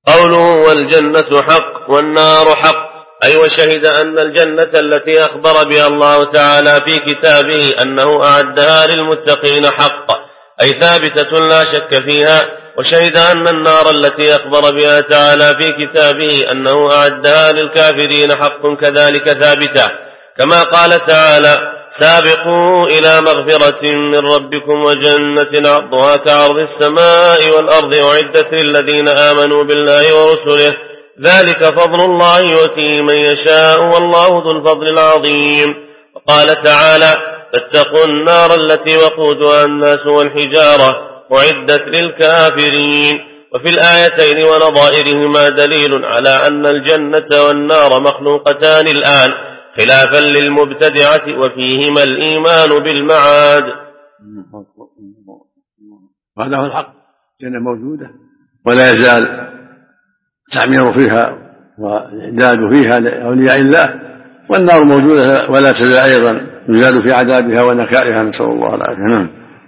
قوله والجنة حق والنار حق، أي وشهد أن الجنة التي أخبر بها الله تعالى في كتابه أنه أعدها للمتقين حق، أي ثابتة لا شك فيها. وشهد أن النار التي أخبر بها تعالى في كتابه أنه أعدها للكافرين حق كذلك ثابتة، كما قال تعالى: سابقوا إلى مغفرة من ربكم وجنة عرضها كعرض السماء والأرض أعدت للذين آمنوا بالله ورسله ذلك فضل الله يؤتيه من يشاء والله ذو الفضل العظيم. وقال تعالى: فاتقوا النار التي وقودها الناس والحجارة أعدت للكافرين. وفي الآيتين ونظائرهما دليل على أن الجنة والنار مخلوقتان الآن خلافا للمبتدعة، وفيهما الإيمان بالمعاد. وهذا هو الحق، الجنة موجودة ولا يزال تعمير فيها وإعداد فيها لأولياء الله، والنار موجودة ولا تزال أيضا يزال في عذابها ونكائها، نسأل الله العافية.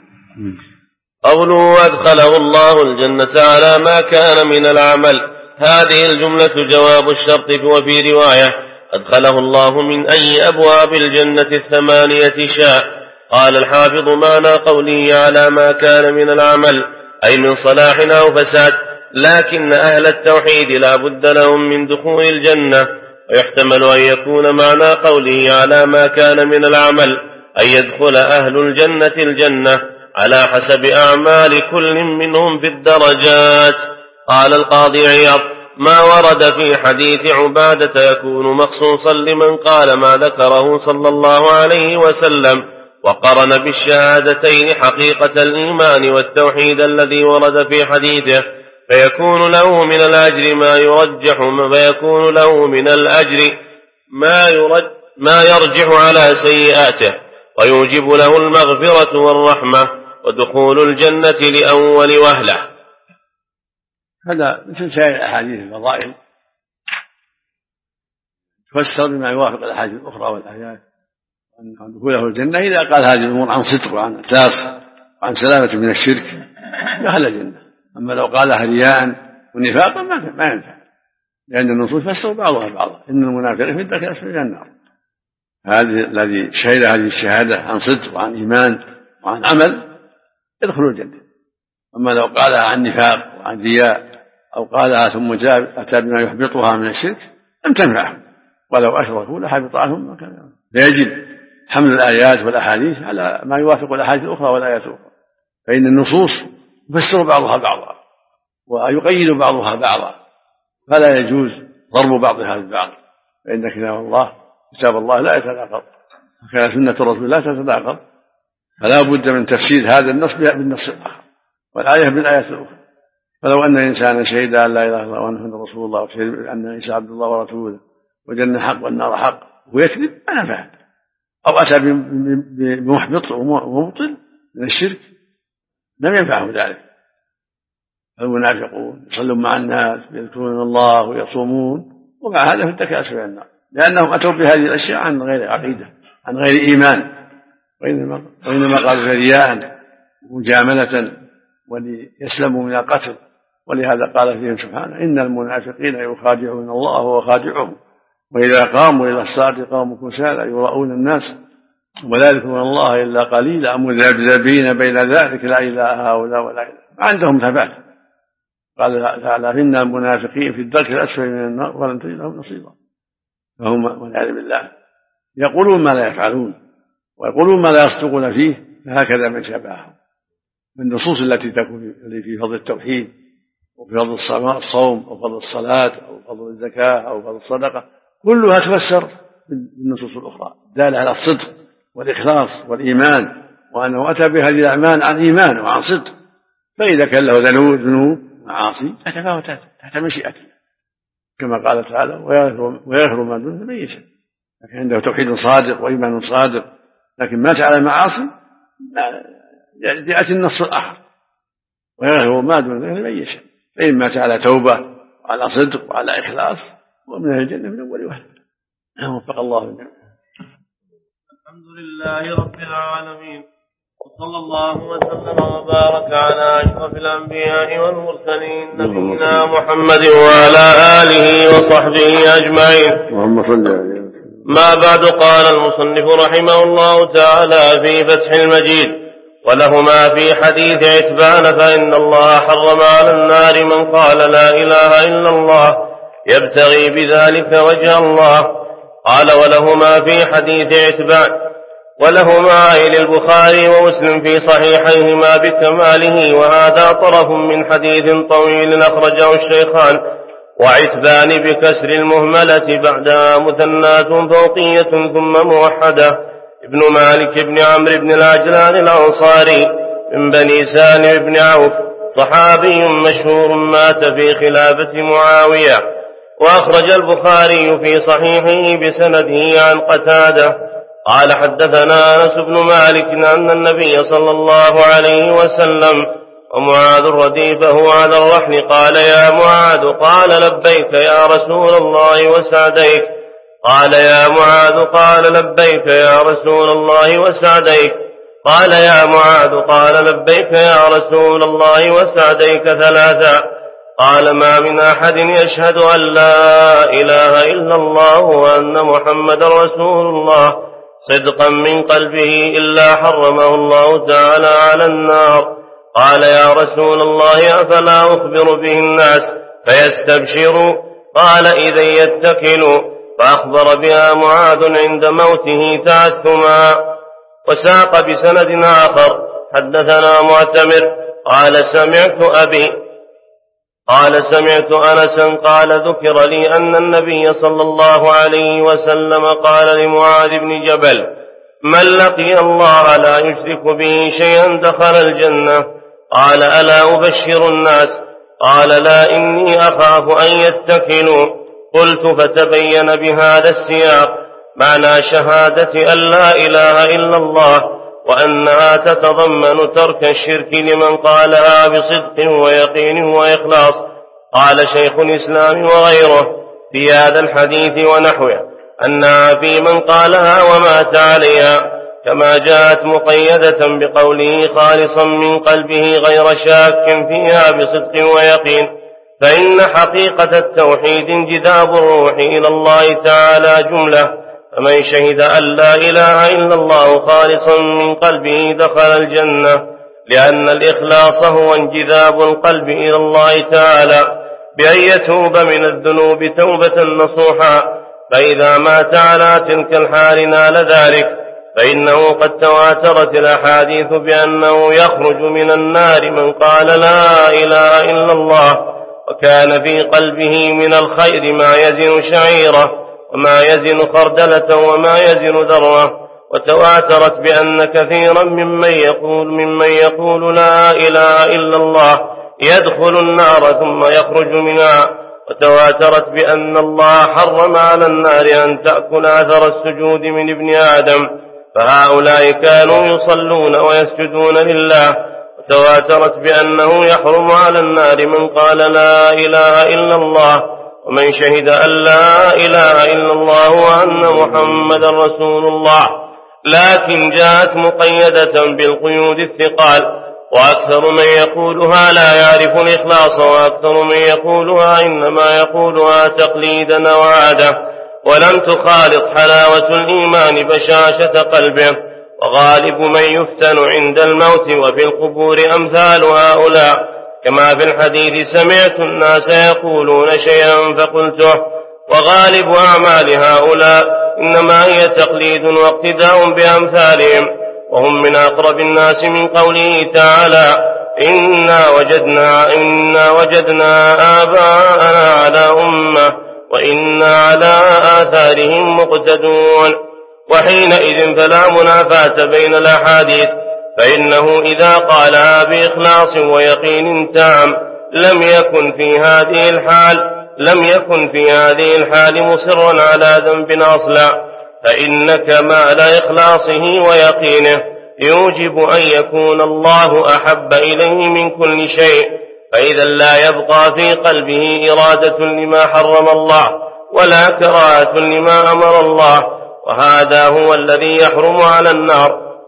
قوله أدخله الله الجنة على ما كان من العمل، هذه الجملة جواب الشرط. وفي رواية: أدخله الله من أي أبواب الجنة 8 شاء. قال الحافظ: معنى قوله على ما كان من العمل أي من صلاح أو فساد، لكن أهل التوحيد لا بد لهم من دخول الجنة. ويحتمل أن يكون معنى قوله على ما كان من العمل أن يدخل أهل الجنة الجنة على حسب أعمال كل منهم في الدرجات. قال القاضي عياض: ما ورد في حديث عبادة يكون مخصوصا لمن قال ما ذكره صلى الله عليه وسلم، وقرن بالشهادتين حقيقة الإيمان والتوحيد الذي ورد في حديثه، فيكون له من الأجر ما يرجح على سيئاته، ويوجب له المغفرة والرحمة ودخول الجنة لأول وهلة. هذا مثل سائر الأحاديث الفضائل تفسر بما يوافق الأحاديث الأخرى والآيات، أن دخوله الجنة إذا قال هذه الأمور عن صدق وعن إخلاص وعن سلامة من الشرك دخل الجنة. أما لو قالها رياء ونفاقا ما ينفع، لأن النصوص فسروا بعضها بعضا: إن المنافقين في الدرك الأسفل من النار. هذه الذي شهد هذه الشهادة عن صدق وعن إيمان وعن عمل يدخل الجنة. أما لو قالها عن نفاق وعن رياء أو قالها ثم أتى بما يحبطها من الشرك لم تنفعهم، ولو أشركوا لحبط عنهم ما كانوا. فيجب حمل الآيات والأحاديث على ما يوافق الأحاديث الأخرى والآيات الأخرى، فإن النصوص يفسر بعضها بعضا ويقيد بعضها بعضا، فلا يجوز ضرب بعضها ببعض، فإن كتاب الله لا يتناقض، وكان سنة الرسول لا تتناقض، فلا بد من تفسير هذا النص بالنص الآخر والآية بالآية الأخرى. فلو أن إنسانا شهد أن لا إله إلا الله وأن محمدا رسول الله وشهد أن عيسى عبد الله ورسوله والجنة حق والنار حق ويكذب ما نفعه، أو أتى بمحبط ومبطل من الشرك لم ينفعه ذلك. المنافقون يصلون مع الناس ويذكرون الله ويصومون ومع هذا في الدرك الأسفل من النار، لأنهم أتوا بهذه الأشياء عن غير عقيدة عن غير إيمان، وإنما قالوا رياء مجاملة وليسلموا من القتل. ولهذا قال فيهم سبحانه: إن المنافقين يخادعون الله وهو خادعهم وإذا قاموا إلى الصلاة قاموا كسالى يراءون الناس ولا يذكرون الله إلا قليلا مذبذبين بين ذلك لا إله هؤلاء ولا إله، ما عندهم ثبات. قال تعالى: إن المنافقين في الدرك الأسفل من النار ولن تجد لهم نصيبا. فهم والعياذ بالله يقولون ما لا يفعلون ويقولون ما لا يصدقون فيه، فهكذا من شبههم. النصوص التي تكون في فضل التوحيد وفي فضل الصوم أو فضل الصلاة أو فضل الزكاة أو فضل الصدقة كلها تفسر بالنصوص الأخرى دالة على الصدق والإخلاص والإيمان، وأنه أتى بهذه الأعمال عن إيمان وعن صدق. فإذا كان له ذنوب معاصي تتفاوت تحت مشيئته، كما قال تعالى: ويغفر ما دون من يشاء. لكن عنده توحيد صادق وإيمان صادق لكن مات على المعاصي يأتي النص الآخر: ويغفر ما دون ذلك من يشاء. فإن مات على توبة وعلى صدق وعلى إخلاص ومن الجنة من أول وهلة. وفق الله الجميع. الحمد لله رب العالمين، صلى الله وسلم وبارك على أشرف الأنبياء والمرسلين نبينا محمد وعلى آله وصحبه أجمعين. اللهم صل عليه وسلم. ما بعد. قال المصنف رحمه الله تعالى في فتح المجيد: ولهما في حديث عتبان فإن الله حرم على النار من قال لا إله إلا الله يبتغي بذلك وجه الله. قال: ولهما في حديث عتبان. ولهما أي للبخاري ومسلم في صحيحيهما بكماله، وهذا طرف من حديث طويل أخرجه الشيخان. وعتبان بكسر المهملة بعدها مثنات فوقية ثم موحدة. ابن مالك بن عمرو بن العجلان الأنصاري من بني سالم بن عوف، صحابي مشهور مات في خلافة معاوية. وأخرج البخاري في صحيحه بسنده عن قتادة قال: حدثنا أنس بن مالك أن النبي صلى الله عليه وسلم ومعاذ رديفه على الرحل قال: يا معاذ. قال: لبيك يا رسول الله وسعديك. قال: يا معاذ. قال: لبيك يا رسول الله وسعديك. قال: يا معاذ. قال: لبيك يا رسول الله وسعديك ثلاثا. قال: ما من أحد يشهد أن لا إله إلا الله وأن محمد رسول الله صدقا من قلبه إلا حرمه الله تعالى على النار. قال: يا رسول الله أفلا أخبر به الناس فيستبشروا؟ قال: إذا يتكلوا. فأخبر بها معاذ عند موته تعثما. وساق بسند آخر: حدثنا معتمر قال: سمعت أبي قال: سمعت أنسا قال: ذكر لي أن النبي صلى الله عليه وسلم قال لمعاذ بن جبل: من لقي الله لا يشرك به شيئا دخل الجنة. قال: ألا أبشر الناس؟ قال: لا، إني أخاف أن يتكلوا. قلت: فتبين بهذا السياق معنى شهادة أن لا إله إلا الله، وأنها تتضمن ترك الشرك لمن قالها بصدق ويقين وإخلاص. قال شيخ الإسلام وغيره في هذا الحديث ونحوه أنها في من قالها ومات عليها، كما جاءت مقيدة بقوله خالصا من قلبه غير شاك فيها بصدق ويقين. فإن حقيقة التوحيد انجذاب الروح إلى الله تعالى جملة، فمن شهد أن لا إله إلا الله خالصا من قلبه دخل الجنة، لأن الإخلاص هو انجذاب القلب إلى الله تعالى بأن يتوب من الذنوب توبة نصوحا. فإذا مات على تلك الحال نال ذلك، فإنه قد تواترت الأحاديث بأنه يخرج من النار من قال لا إله إلا الله وكان في قلبه من الخير ما يزن شعيرة وما يزن خردلة وما يزن ذرة. وتواترت بأن كثيرا ممن يقول لا إله إلا الله يدخل النار ثم يخرج منها. وتواترت بأن الله حرم على النار أن تأكل أثر السجود من ابن آدم، فهؤلاء كانوا يصلون ويسجدون لله. وتواترت بأنه يحرم على النار من قال لا إله إلا الله ومن شهد أن لا إله إلا الله وأن محمد رسول الله، لكن جاءت مقيدة بالقيود الثقال. وأكثر من يقولها لا يعرف الإخلاص، وأكثر من يقولها إنما يقولها تقليدا وعادة، ولم تخالط حلاوة الإيمان بشاشة قلبه. وغالب من يفتن عند الموت وفي القبور أمثال هؤلاء، كما في الحديث سمعت الناس يقولون شيئا فقلته. وغالب أعمال هؤلاء إنما هي تقليد واقتداء بأمثالهم، وهم من أقرب الناس من قوله تعالى إنا وجدنا آباءنا على أمة وإنا على آثارهم مقتدون. وحينئذ فلا منافاة بين الأحاديث، فإنه إذا قالها بإخلاص ويقين تام لم يكن في هذه الحال مصرا على ذنب أصلا، فإن كمال إخلاصه ويقينه يوجب أن يكون الله أحب إليه من كل شيء، فإذا لا يبقى في قلبه إرادة لما حرم الله ولا كراهة لما أمر الله. وهذا هو الذي يحرم على النار،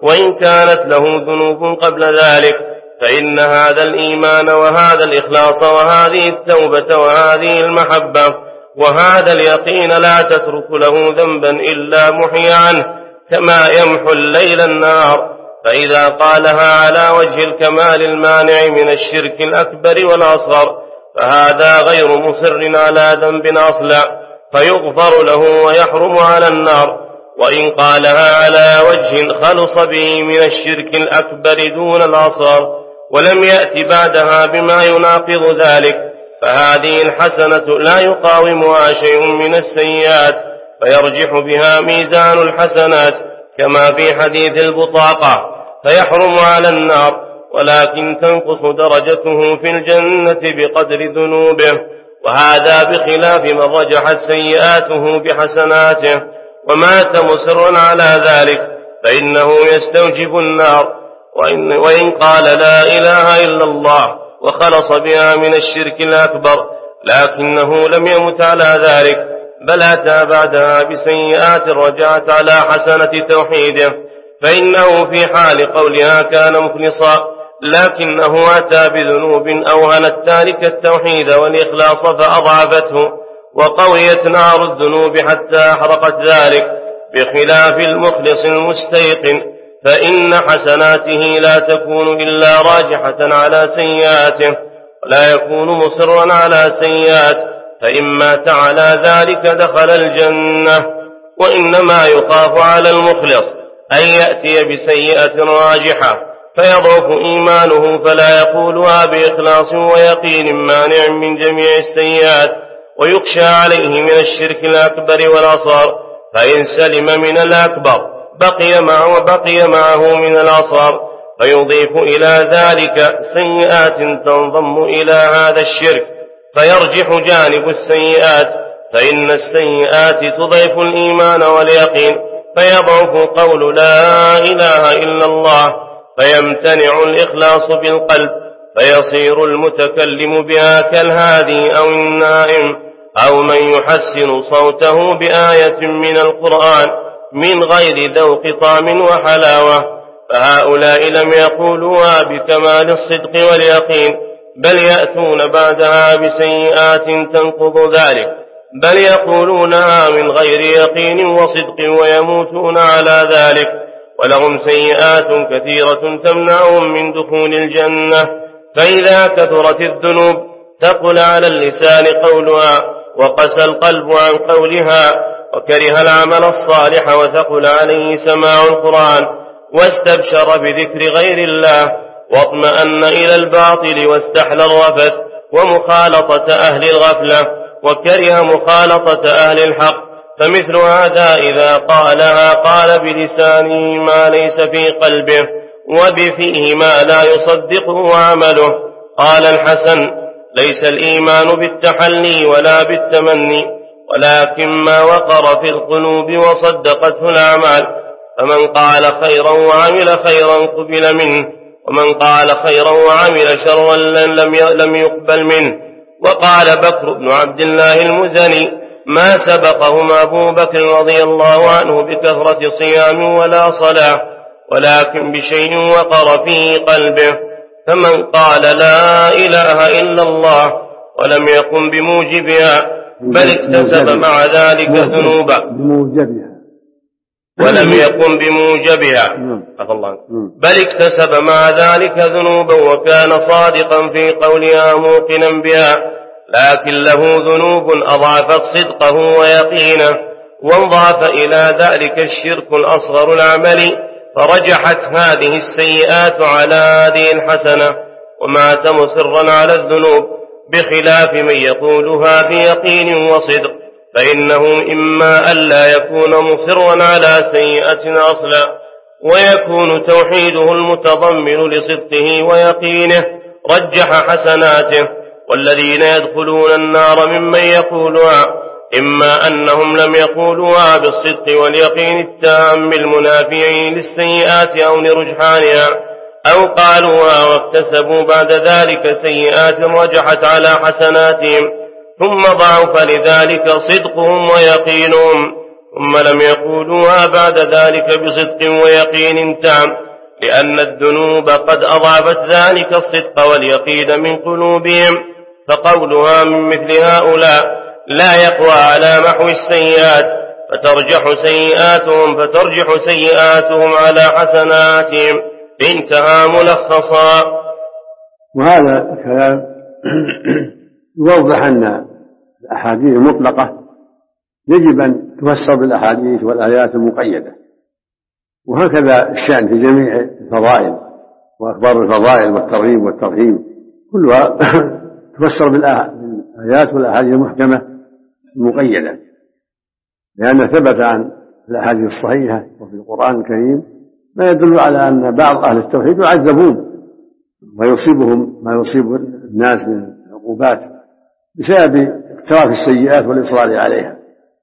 وإن كانت له ذنوب قبل ذلك، فإن هذا الإيمان وهذا الإخلاص وهذه التوبة وهذه المحبة وهذا اليقين لا تترك له ذنبا إلا محي عنه كما يمحو الليل النار. فإذا قالها على وجه الكمال المانع من الشرك الأكبر والأصغر فهذا غير مصر على ذنب أصلا فيغفر له ويحرم على النار. وإن قالها على وجه خلص به من الشرك الأكبر دون الأصغر ولم يأت بعدها بما يناقض ذلك فهذه الحسنة لا يقاومها شيء من السيئات فيرجح بها ميزان الحسنات كما في حديث البطاقة فيحرم على النار، ولكن تنقص درجته في الجنة بقدر ذنوبه، وهذا بخلاف من رجحت سيئاته بحسناته ومات مصرا على ذلك فإنه يستوجب النار. وإن قال لا إله إلا الله وخلص بها من الشرك الأكبر لكنه لم يمت على ذلك بل أتى بعدها بسيئات رجعت على حسنة توحيده فإنه في حال قولها كان مخلصا، لكنه أتى بذنوب أوهنت ذلك التوحيد والإخلاص فأضعفته وقويت نار الذنوب حتى أحرقت ذلك، بخلاف المخلص المستيقن فإن حسناته لا تكون إلا راجحة على سيئاته ولا يكون مصرا على سيئات، فإن مات على ذلك دخل الجنة. وإنما يخاف على المخلص أن يأتي بسيئة راجحة فيضعف إيمانه فلا يقولها بإخلاص ويقين مانع من جميع السيئات، ويخشى عليه من الشرك الأكبر والأصغر، فإن سلم من الأكبر بقي معه من الأصغر، فيضيف إلى ذلك سيئات تنضم إلى هذا الشرك فيرجح جانب السيئات، فإن السيئات تضيف الإيمان واليقين فيضعف قول لا إله إلا الله، فيمتنع الإخلاص بالقلب فيصير المتكلم بها كالهادي أو النائم أو من يحسن صوته بآية من القرآن من غير ذوق طعم وحلاوة، فهؤلاء لم يقولوها بكمال الصدق واليقين بل يأتون بعدها بسيئات تنقض ذلك، بل يقولونها من غير يقين وصدق ويموتون على ذلك، ولهم سيئات كثيرة تمنعهم من دخول الجنة. فإذا كثرت الذنوب ثقل على اللسان قولها وقسى القلب عن قولها وكره العمل الصالح وثقل عليه سماع القرآن واستبشر بذكر غير الله واطمأن إلى الباطل واستحلى الرفث ومخالطة أهل الغفلة وكره مخالطة أهل الحق، فمثل هذا إذا قالها قال بلسانه ما ليس في قلبه وبفيه ما لا يصدقه عمله. قال الحسن: ليس الإيمان بالتحلي ولا بالتمني ولكن ما وقر في القلوب وصدقته الأعمال، فمن قال خيرا وعمل خيرا قبل منه ومن قال خيرا وعمل شرا لم يقبل منه. وقال بكر بن عبد الله المزني: ما سبقهم أبو بكر رضي الله عنه بكثرة صيام ولا صلاة ولكن بشيء وقر في قلبه، فمن قال لا إله إلا الله ولم يقم بموجبها بل اكتسب مع ذلك ذنوبا ولم يقم بموجبها بل اكتسب مع ذلك ذنوبا وكان صادقا في قولها موقنا بها، لكن له ذنوب أضعفت صدقه ويقينه، وانضاف إلى ذلك الشرك الأصغر العملي فرجحت هذه السيئات على هذه الحسنة ومات مصرا على الذنوب، بخلاف من يقولها بيقين وصدق، فإنه إما ألا يكون مصرا على سيئة أصلا ويكون توحيده المتضمن لصدقه ويقينه رجح حسناته، والذين يدخلون النار ممن يقولها إما أنهم لم يقولوها بالصدق واليقين التام المنافي للسيئات أو لرجحانها، أو قالوها واكتسبوا بعد ذلك سيئات رجحت على حسناتهم ثم ضعف لذلك صدقهم ويقينهم، ثم لم يقولوها بعد ذلك بصدق ويقين تام، لأن الذنوب قد أضعفت ذلك الصدق واليقين من قلوبهم، فقولها من مثل هؤلاء لا يقوى على محو السيئات، فترجح سيئاتهم على حسناتهم. انتهى ملخصا. وهذا الكلام يوضح أن الأحاديث المطلقة يجب أن تفسر بالأحاديث والآيات المقيدة، وهكذا الشأن في جميع الفضائل وأخبار الفضائل والترغيب والترهيب كلها تفسر بالآيات والأحاديث المحكمة المقيدة، لأن ثبت عن الأحاديث الصحيحة وفي القرآن الكريم ما يدل على أن بعض أهل التوحيد يعذبون ويصيبهم ما يصيب الناس من العقوبات بسبب اقتراف السيئات والإصرار عليها.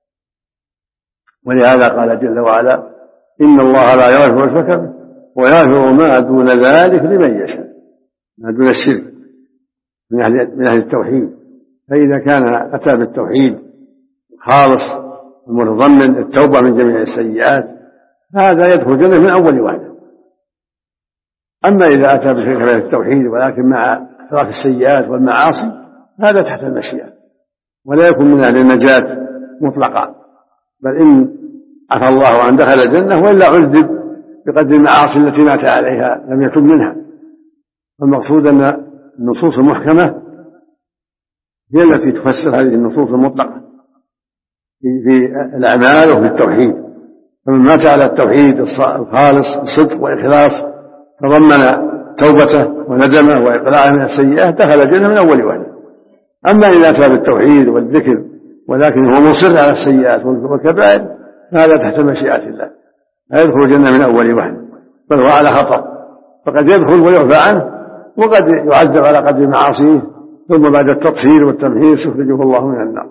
ولهذا قال جل وعلا: إن الله لا يغفر الشرك به ويغفر ما دون ذلك لمن يشاء، ما دون الشرك من أهل التوحيد. فإذا كان أتى بالتوحيد خالص المتضمن التوبة من جميع السيئات هذا يدخل الجنة من أول وهلة. أما إذا أتى بشرك التوحيد ولكن مع اقتراف السيئات والمعاصي هذا تحت المشيئة ولا يكون من أهل النجاة مطلقا، بل إن عفى الله عن دخل الجنة وإلا عذب بقدر المعاصي التي مات عليها لم يتب منها. فالمقصود أن النصوص المحكمة هي التي تفسر هذه النصوص المطلقة في الأعمال وفي التوحيد. فمن مات على التوحيد الخالص بصدق وإخلاص تضمن توبته وندمه وإقلاعه من السيئات دخل الجنة من أول وهلة. أما إذا أتى بالتوحيد والذكر ولكن هو مصر على السيئات والكبائر فهذا تحت مشيئة الله، لا يدخل الجنة من أول وهلة بل هو على خطر، فقد يدخل ويعفى عنه وقد يعذب على قدر معاصيه ثم بعد التطهير والتمحيص يخرجه الله من النار.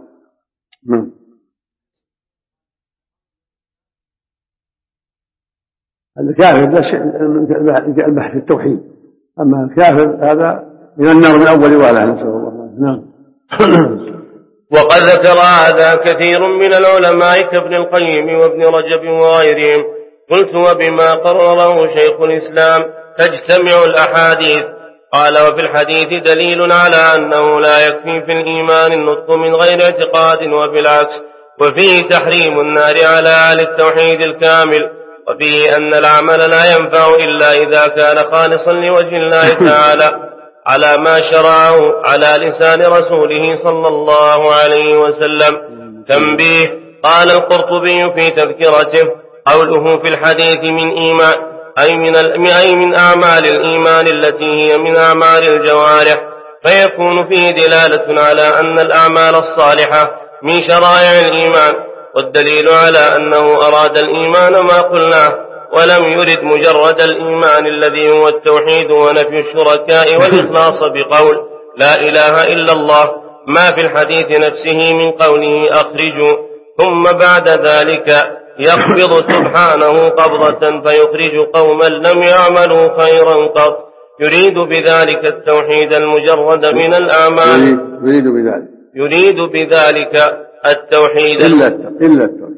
الكافر لا شيء البحث في التوحيد، أما الكافر هذا من النار من أول وهلة، نسأل الله. نعم. وقد ذكر هذا كثير من العلماء كابن القيم وابن رجب وغيرهم. قلت: وبما قرره شيخ الإسلام تجتمع الأحاديث؟ قال: وفي الحديث دليل على أنه لا يكفي في الإيمان النطق من غير اعتقاد، وبالعكس، وفيه تحريم النار على أهل التوحيد الكامل، وفيه أن العمل لا ينفع إلا إذا كان خالصا لوجه الله تعالى على ما شرعه على لسان رسوله صلى الله عليه وسلم. تنبيه: قال القرطبي في تذكرته: قوله في الحديث من إيمان أي من أعمال الإيمان التي هي من أعمال الجوارح، فيكون فيه دلالة على أن الأعمال الصالحة من شرائع الإيمان، والدليل على أنه أراد الإيمان ما قلناه ولم يرد مجرد الإيمان الذي هو التوحيد ونفي الشركاء والإخلاص بقول لا إله إلا الله، ما في الحديث نفسه من قوله أخرجوا، ثم بعد ذلك يقبض سبحانه قبضة فيخرج قوما لم يعملوا خيرا قط، يريد بذلك التوحيد المجرد من الأعمال، يريد بذلك التوحيد إلا التوحيد،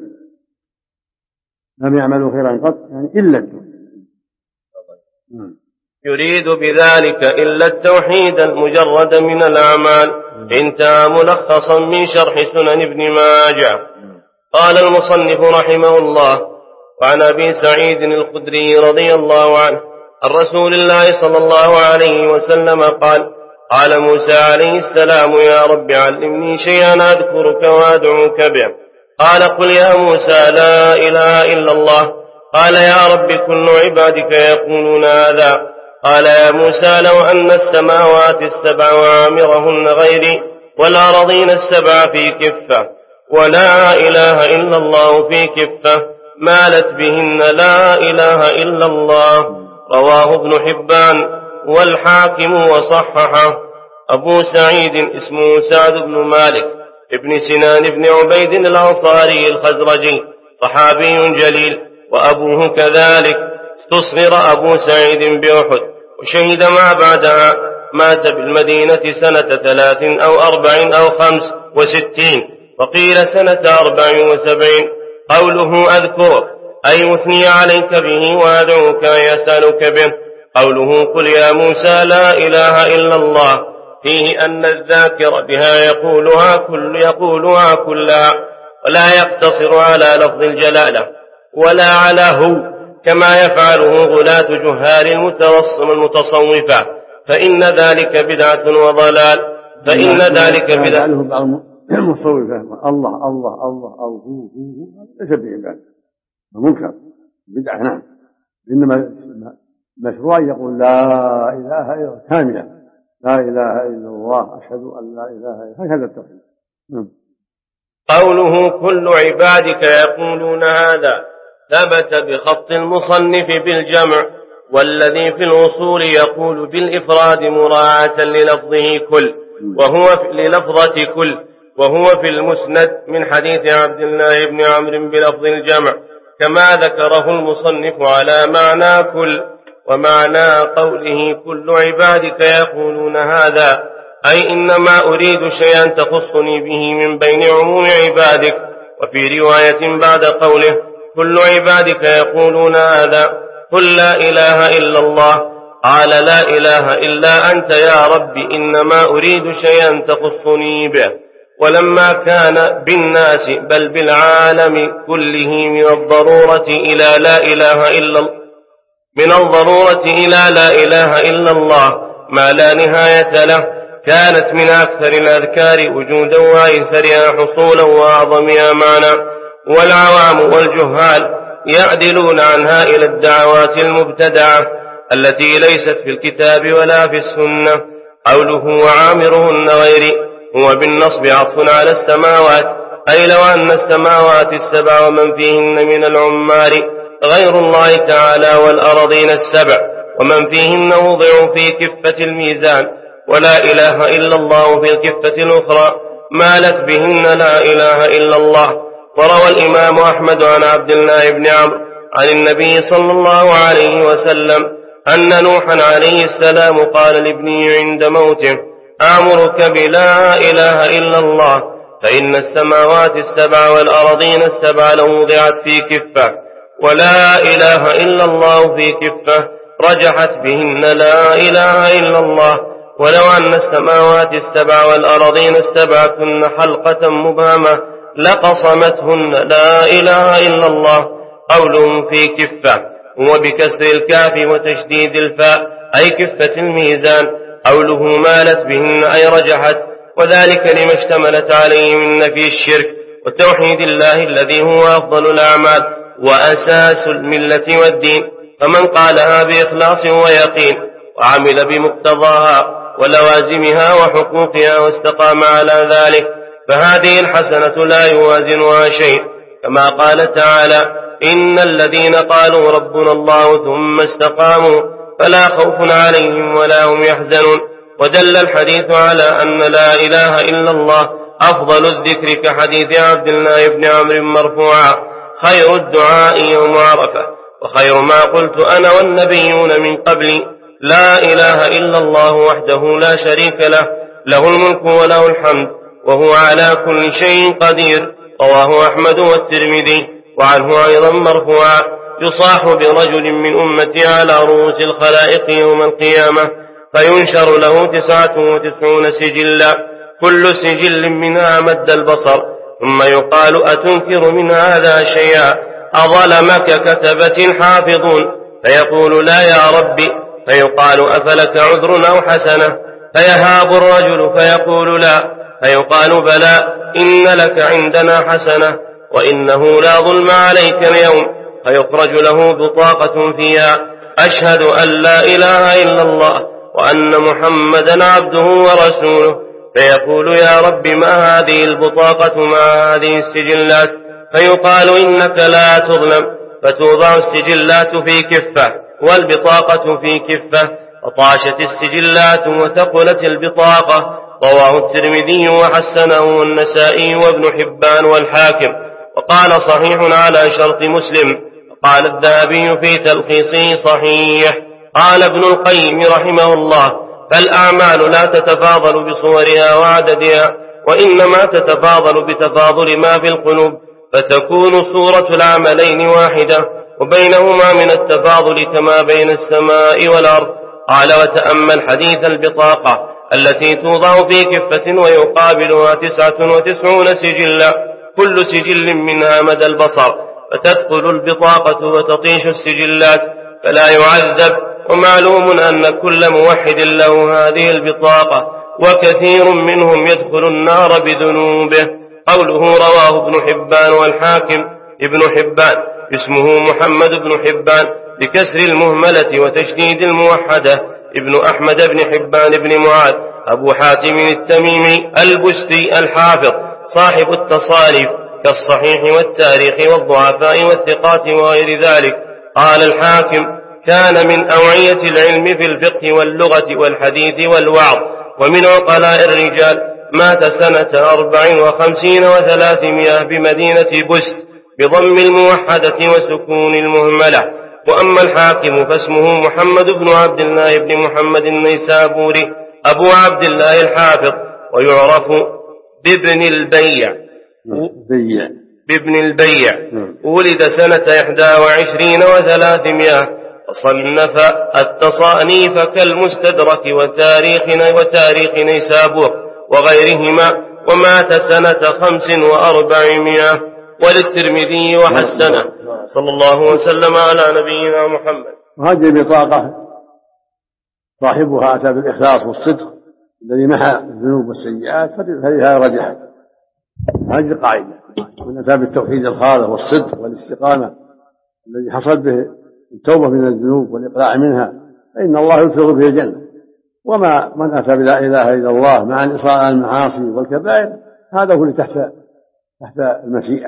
لم يعملوا خيرا قط يعني إلا التوحيد، يريد بذلك إلا التوحيد المجرد من الأعمال. انتهى ملخصا من شرح سنن ابن ماجه. قال المصنف رحمه الله: وعن أبي سعيد الخدري رضي الله عنه عن رسول الله صلى الله عليه وسلم قال: قال موسى عليه السلام: يا رب علمني شيئا أذكرك وأدعوك به. قال: قل يا موسى لا إله إلا الله. قال: يا رب كل عبادك يقولون هذا. قال: يا موسى لو أن السماوات السبع وعامرهن غيري والأرضين السبع في كفة ولا إله إلا الله في كفة مالت بهن لا إله إلا الله. رواه ابن حبان والحاكم وصححه. أبو سعيد اسمه سعد بن مالك ابن سنان بن عبيد الأنصاري الخزرجي، صحابي جليل، وأبوه كذلك. استصغر أبو سعيد بأحد وشهد ما بعدها. مات بالمدينة سنة 3 أو 4 أو 65، وقيل سنة 74، قوله أذكرك أي أثني عليك به وأدعوك يسألك به. قوله قل يا موسى لا إله إلا الله فيه أن الذاكر بها يقولها كلها ولا يقتصر على لفظ الجلالة ولا على هو كما يفعله غلاة جهال المتصوفة، فإن ذلك بدعة وضلال. فإن ذلك بدعة المتصوفة الله الله الله أو هو ليس بعبادة منكر بدعة. نعم، إنما مشروع يقول لا إله إلا الله كاملة، لا إله إلا الله أشهد أن لا إله إلا الله، هذا التوحيد. قوله كل عبادك يقولون هذا ثبت بخط المصنف بالجمع، والذي في الوصول يقول بالإفراد مراعاة للفظة كل، وهو في المسند من حديث عبد الله بن عمرو بلفظ الجمع كما ذكره المصنف على معنى كل. ومعنى قوله كل عبادك يقولون هذا أي إنما أريد شيئا تخصني به من بين عموم عبادك. وفي رواية بعد قوله كل عبادك يقولون هذا قل لا إله إلا الله قال لا إله إلا أنت يا رب إنما أريد شيئا تخصني به. ولما كان بالناس بل بالعالم كله من الضرورة إلى لا إله إلا الله ما لا نهاية له، كانت من أكثر الأذكار وجودا وأيسرها حصولا وأعظمها معنى. والعوام والجهال يعدلون عنها إلى الدعوات المبتدعة التي ليست في الكتاب ولا في السنة. قوله وعامرهن غيري هو بالنصب عطف على السماوات، أي لو أن السماوات السبع ومن فيهن من العمار غير الله تعالى والأرضين السبع ومن فيهن وضعوا في كفة الميزان ولا إله إلا الله في الكفة الأخرى مالت بهن لا إله إلا الله. وروى الإمام أحمد عن عبد الله بن عمرو عن النبي صلى الله عليه وسلم أن نوحا عليه السلام قال لابنه عند موته أمرك بلا إله إلا الله فإن السماوات السبع والأرضين السبع لو وضعت في كفة ولا إله إلا الله في كفة رجحت بهن لا إله إلا الله، ولو أن السماوات السبع والأرضين السبع كن حلقة مبهمة لقصمتهن لا إله إلا الله. قولهم في كفة وبكسر الكاف وتشديد الفاء أي كفة الميزان. قوله مالت بهن أي رجحت، وذلك لما اشتملت عليه من نفي الشرك وتوحيد الله الذي هو أفضل الأعمال وأساس الملة والدين. فمن قالها بإخلاص ويقين وعمل بمقتضاها ولوازمها وحقوقها واستقام على ذلك فهذه الحسنة لا يوازنها شيء، كما قال تعالى إن الذين قالوا ربنا الله ثم استقاموا فلا خوف عليهم ولا هم يحزنون. ودل الحديث على أن لا إله إلا الله أفضل الذكر كحديث عبد الله بن عمرو مرفوعا خير الدعاء يوم عرفة وخير ما قلت أنا والنبيون من قبلي لا إله إلا الله وحده لا شريك له له الملك وله الحمد وهو على كل شيء قدير. رواه أحمد والترمذي. وعنه أيضا مرفوعا يصاح برجل من أمتي على رؤوس الخلائق يوم القيامة فينشر له 99 سجلا كل سجل منها مد البصر ثم يقال أتنكر من هذا شيئا أظلمك كتبة حافظون فيقول لا يا ربي فيقال أفلك عذر أو حسنة فيهاب الرجل فيقول لا فيقال بلى إن لك عندنا حسنة وإنه لا ظلم عليك اليوم فيخرج له بطاقة فيها أشهد أن لا إله إلا الله وأن محمدا عبده ورسوله فيقول يا رب ما هذه البطاقة مع هذه السجلات فيقال إنك لا تظلم فتوضع السجلات في كفة والبطاقة في كفة وطاشت السجلات وثقلت البطاقة. رواه الترمذي وحسنه النسائي وابن حبان والحاكم وقال صحيح على شرط مسلم. قال الذهبي في تلخيصه صحيح. قال ابن القيم رحمه الله فالأعمال لا تتفاضل بصورها وعددها وإنما تتفاضل بتفاضل ما في القلوب فتكون صورة العملين واحدة وبينهما من التفاضل كما بين السماء والأرض. قال: وتأمل حديث البطاقة التي توضع في كفة ويقابلها 99 سجلا، كل سجل منها مدى البصر، فتدخل البطاقة وتطيش السجلات فلا يعذب. ومعلوم أن كل موحد له هذه البطاقة، وكثير منهم يدخل النار بذنوبه. قوله رواه ابن حبان والحاكم ابن حبان، اسمه محمد بن حبان بكسر المهملة وتشديد الموحدة، ابن أحمد بن حبان بن معاذ، أبو حاتم التميمي البستي الحافظ صاحب التصاريف كالصحيح والتاريخ والضعفاء والثقات وغير ذلك. قال الحاكم: كان من أوعية العلم في الفقه واللغة والحديث والوعظ، ومن عقلاء الرجال. مات سنة 54 و300 بمدينة بست بضم الموحدة وسكون المهملة. وأما الحاكم فاسمه محمد بن عبد الله بن محمد النيسابوري أبو عبد الله الحافظ، ويعرف بابن البيع. ولد سنة 21 و300، وصنف التصانيف كالمستدرك وتاريخ نيسابور وغيرهما، ومات سنة 45. وللترمذي وحسنه. صلى الله وسلم على نبينا محمد. وهذه البطاقة صاحبها أتى بالإخلاص والصدق الذي محى الذنوب والسيئات فلها رجحت. هذه القاعدة: من أتى بالتوحيد الخالص والصدق والاستقامة الذي حصل به التوبة من الذنوب والإقلاع منها فإن الله يدخله به الجنة. وما من أتى بلا إله إلا الله مع الإصرار على المعاصي والكبائر هذا هو تحت المشيئة،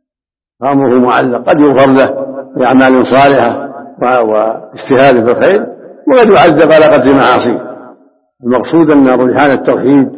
أمره معلق، قد يغفر له بأعمال صالحة واجتهاده في الخير، وقد يعذب على قدر معاصيه. المقصود أن رجحان التوحيد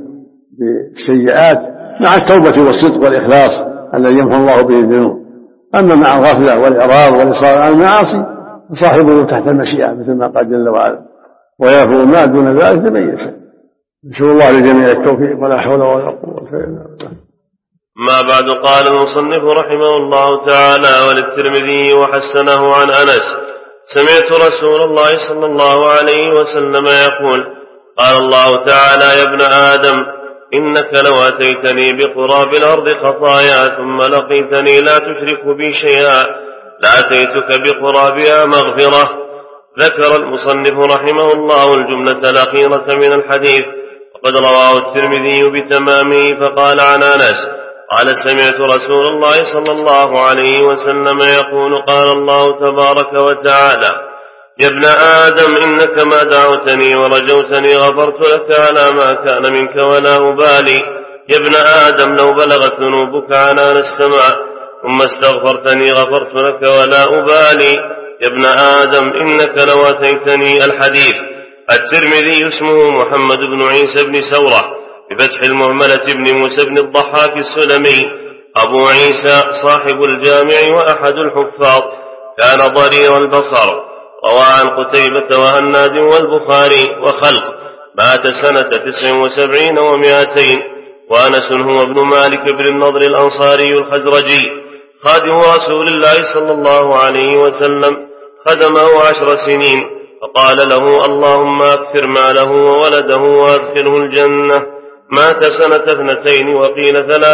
بالسيئات مع التوبة والصدق والإخلاص الذي يمحو الله به الذنوب. أما مع الغفلة والإعراض والإصرار على المعاصي فصاحبه تحت المشيئة مثل ما قال جل وعلا: ويغفر ما دون ذلك لمن يشاء. نسأل الله لجميع التوفيق ولا حول ولا قوة إلا بالله. ما بعد. قال المصنف رحمه الله تعالى: وللترمذي وحسنه عن أنس: سمعت رسول الله صلى الله عليه وسلم يقول: قال الله تعالى: يا ابن آدم إنك لو أتيتني بقراب الأرض خطايا ثم لقيتني لا تشرك بي شيئا لأتيتك بقرابها مغفرة. ذكر المصنف رحمه الله الجملة الأخيرة من الحديث، وقد رواه الترمذي بتمامه. فقال عن أنس قال: سمعت رسول الله صلى الله عليه وسلم يقول: قال الله تبارك وتعالى: يا ابن آدم إنك ما دعوتني ورجوتني غفرت لك على ما كان منك ولا أبالي. يا ابن آدم لو بلغت ذنوبك عنان السماء ثم استغفرتني غفرت لك ولا أبالي. يا ابن آدم إنك لو أتيتني. الحديث. الترمذي اسمه محمد بن عيسى بن سورة بفتح المهملة بن موسى بن الضحاك السلمي أبو عيسى صاحب الجامع وأحد الحفاظ، كان ضرير البصر، روى عن قتيبة وهناد والبخاري وخلق. مات سنة 79 و200. وأنس هو ابن مالك بن النضر الأنصاري الخزرجي خادم رسول الله صلى الله عليه وسلم، خدمه 10 سنين، فقال له: اللهم أكثر ماله وولده وأدخله الجنة. مات سنة 2 وقيل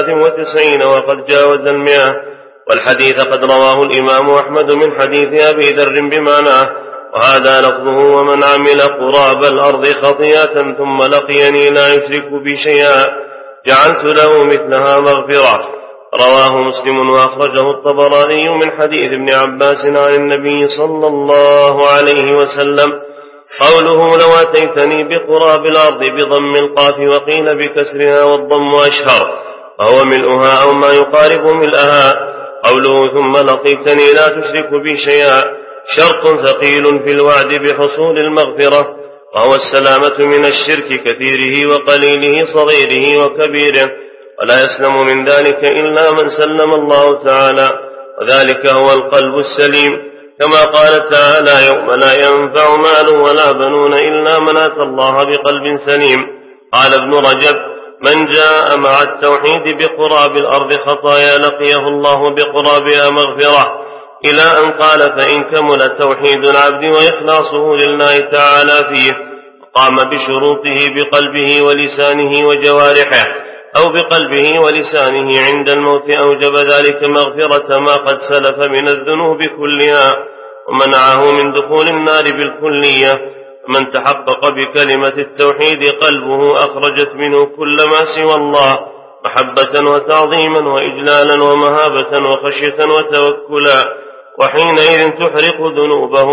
93 وقد جاوز 100. والحديث قد رواه الإمام أحمد من حديث أبي ذر بمعناه، وهذا لفظه: ومن عمل قراب الأرض خطيئة ثم لقيني لا يشرك بي شيئا جعلت له مثلها مغفرة. رواه مسلم وأخرجه الطبراني من حديث ابن عباس عن النبي صلى الله عليه وسلم. قوله: لو أتيتني بقراب الأرض بضم القاف وقيل بكسرها والضم أشهر، فهو ملؤها أو ما يقارب ملئها. قوله: ثم لقيتني لا تشرك بي شيئا، شرط ثقيل في الوعد بحصول المغفرة، وهو السلامة من الشرك كثيره وقليله صغيره وكبيره، ولا يسلم من ذلك إلا من سلم الله تعالى، وذلك هو القلب السليم، كما قال تعالى: يوم لا ينفع مال ولا بنون إلا من أتى الله بقلب سليم. قال ابن رجب: من جاء مع التوحيد بقراب الأرض خطايا لقيه الله بقرابها مغفرة، إلى أن قال فإن كمل توحيد العبد وإخلاصه لله تعالى فيه قام بشروطه بقلبه ولسانه وجوارحه أو بقلبه ولسانه عند الموت أوجب ذلك مغفرة ما قد سلف من الذنوب كلها ومنعه من دخول النار بالكلية. من تحقق بكلمة التوحيد قلبه أخرجت منه كل ما سوى الله محبة وتعظيما وإجلالا ومهابة وخشية وتوكلا، وحينئذ تحرق ذنوبه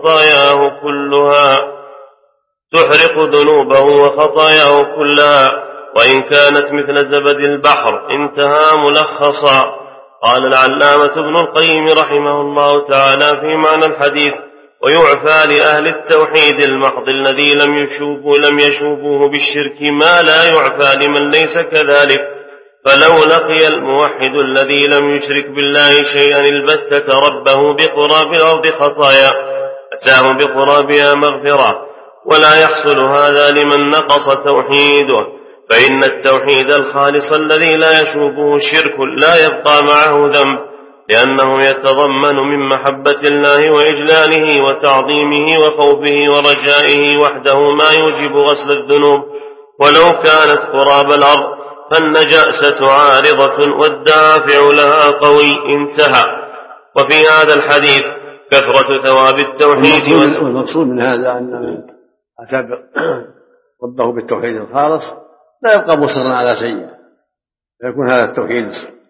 وخطاياه كلها وإن كانت مثل زبد البحر انتهى ملخصا. قال العلامة ابن القيم رحمه الله تعالى في معنى الحديث: ويعفى لأهل التوحيد المحض الذي لم يشوبوه بالشرك ما لا يعفى لمن ليس كذلك، فلو لقي الموحد الذي لم يشرك بالله شيئا البتة ربه بقراب الأرض خطايا أتاه بقرابها مغفرة، ولا يحصل هذا لمن نقص توحيده، فإن التوحيد الخالص الذي لا يشوبه شرك لا يبقى معه ذنب، لأنه يتضمن من محبة الله وإجلاله وتعظيمه وخوفه ورجائه وحده ما يوجب غسل الذنوب، ولو كانت قراب الأرض فالنجاسة عارضة والدافع لها قوي. انتهى. وفي هذا الحديث كثرة ثواب التوحيد. والمقصود من هذا أن من أتى ربه بالتوحيد الخالص لا يبقى مصرا على سيئة، يكون هذا التوحيد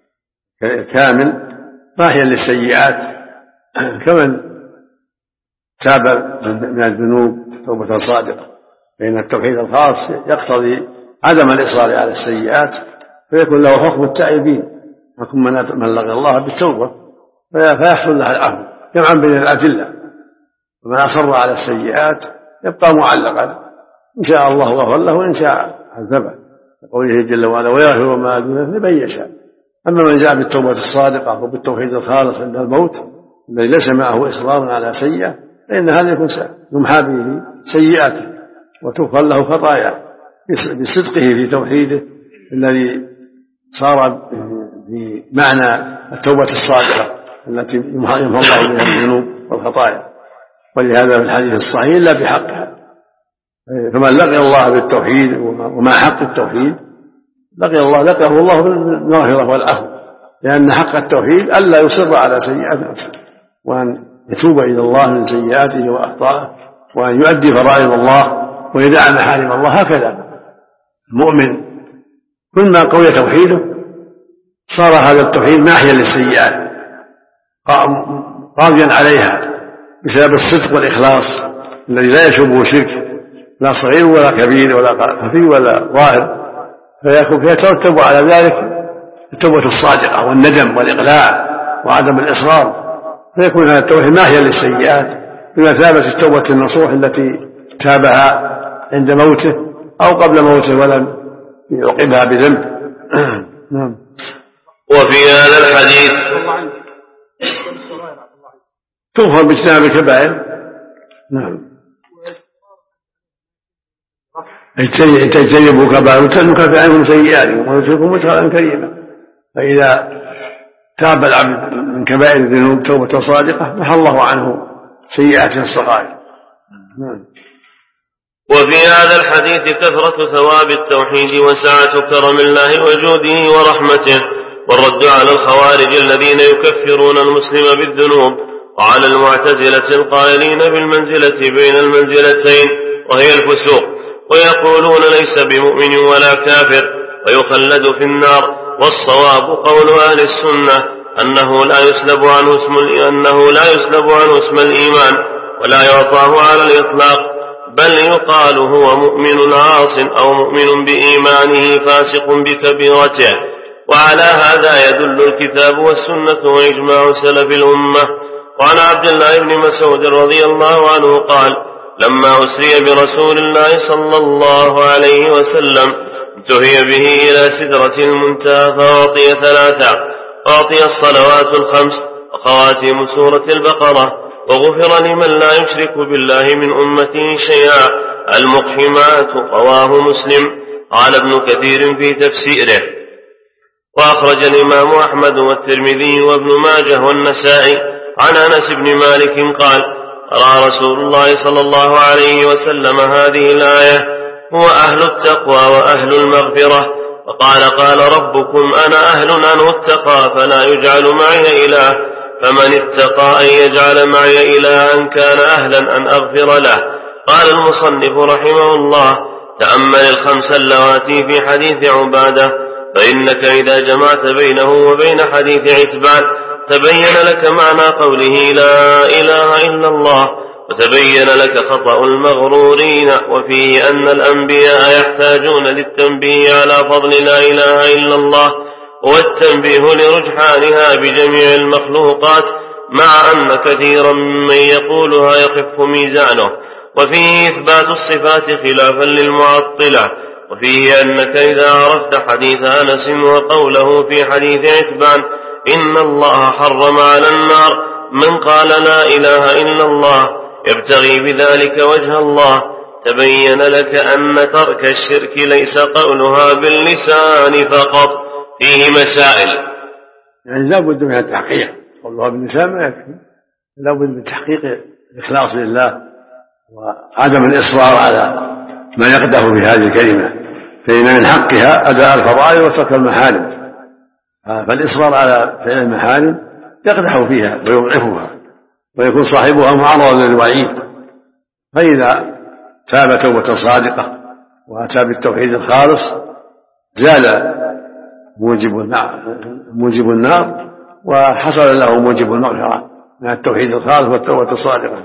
كامل ماحيا للسيئات، كمن تاب من الذنوب توبة صادقة، فإن التوحيد الخاص يقتضي عدم الإصرار على السيئات، فيكون له حكم التائبين، حكم من لقى الله بالتوبة فيحصل له العفو جمعا بين الأدلة، ومن أصر على السيئات يبقى معلقا، إن شاء الله غفر له وإن شاء عذبه، قوله جل وعلا: ويغفر ما دون ذلك لمن يشاء. أما من جاء بالتوبة الصادقة وبالتوحيد الخالص عند الموت الذي ليس معه إصرار على سيئة، فإن هذا يكون يمحى به سيئاته وتغفر له خطاياه بصدقه في توحيده الذي صار بمعنى التوبة الصادقة التي يمحى الله بها الذنوب والخطايا. ولهذا في الحديث الصحيح: إلا بحقها. فمن لقي الله بالتوحيد وما حق التوحيد لقيه الله بالمغفرة والعفو، لأن حق التوحيد ألا يصر على سيئات نفسه، وأن يتوب إلى الله من سيئاته وأخطائه، وأن يؤدي فرائض الله ويدع محارم الله. هكذا المؤمن كلما قوي توحيده صار هذا التوحيد ماحيا للسيئات قاضيا عليها بسبب الصدق والإخلاص الذي لا يشوبه شرك، لا صغير ولا كبير ولا خفي ولا ظاهر، فيترتب على ذلك التوبة الصادقة والندم والإقلاع وعدم الإصرار، فيكون هذا التوحيد ماحيا للسيئات بمثابة التوبة النصوح التي تابها عند موته أو قبل موته ولم يعقبها بذنب. نعم. وفي هذا الحديث تغفر باجتناب الكبائر. نعم. تجتنبوا كبائر نكفر عنهم سيئاتهم وندخلكم مدخلا كريما. فإذا تاب العبد من كبائر الذنوب توبة صادقة محى الله عنه سيئاته الصغائر. نعم. وفي هذا الحديث كثرة ثواب التوحيد وسعة كرم الله وجوده ورحمته، والرد على الخوارج الذين يكفرون المسلم بالذنوب، وعلى المعتزلة القائلين بالمنزلة بين المنزلتين وهي الفسوق، ويقولون ليس بمؤمن ولا كافر ويخلد في النار. والصواب قول أهل السنة أنه لا يسلب عنه اسم الإيمان ولا يعطاه على الإطلاق، بل يقال هو مؤمن عاص أو مؤمن بإيمانه فاسق بكبيرته. وعلى هذا يدل الكتاب والسنة وإجماع سلف الأمة. وعن عبد الله بن مسعود رضي الله عنه قال: لما أسري برسول الله صلى الله عليه وسلم انتهي به إلى سدرة المنتهى فأعطي ثلاثة: أعطي الصلوات الخمس وخواتيم سورة البقرة، وغفر لمن لا يشرك بالله من أمته شيئا المقحمات. رواه مسلم. قال ابن كثير في تفسيره. وأخرج الإمام أحمد والترمذي وابن ماجه والنسائي عن أنس بن مالك قال: قرأ رسول الله صلى الله عليه وسلم هذه الآية: هو أهل التقوى وأهل المغفرة. وقال: قال ربكم: أنا أهل أن أتقى فلا يجعل معي إله، فمن اتقى أن يجعل معي إلها كان أهلا أن أغفر له. قال المصنف رحمه الله: تأمل الخمس اللواتي في حديث عبادة، فإنك إذا جمعت بينه وبين حديث عتبان تبين لك معنى قوله لا إله إلا الله، وتبين لك خطأ المغرورين، وفيه أن الأنبياء يحتاجون للتنبيه على فضل لا إله إلا الله، والتنبيه لرجحانها بجميع المخلوقات، مع أن كثيرا من يقولها يخف ميزانه. وفيه إثبات الصفات خلافا للمعطلة. وفيه أنك إذا عرفت حديث أنس وقوله في حديث عتبان: إن الله حرم على النار من قال لا إله إلا الله يبتغي بذلك وجه الله، تبين لك أن ترك الشرك ليس قولها باللسان فقط، فيه مسائل. يعني لا بد من التحقيق، قولها باللسان ما يكفي، لا بد من تحقيق الإخلاص لله وعدم الإصرار على ما يقدح في هذه الكلمة، فإن من حقها أداء الفضائل وترك المحارم، فالإصرار على فعل المحارم يقدح فيها ويضعفها ويكون صاحبها معرضا للوعيد. فإذا تاب توبة صادقة وأتى بالتوحيد الخالص زال موجب النار وحصل له موجب المغفرة من التوحيد الخالص والتوبة الصادقة.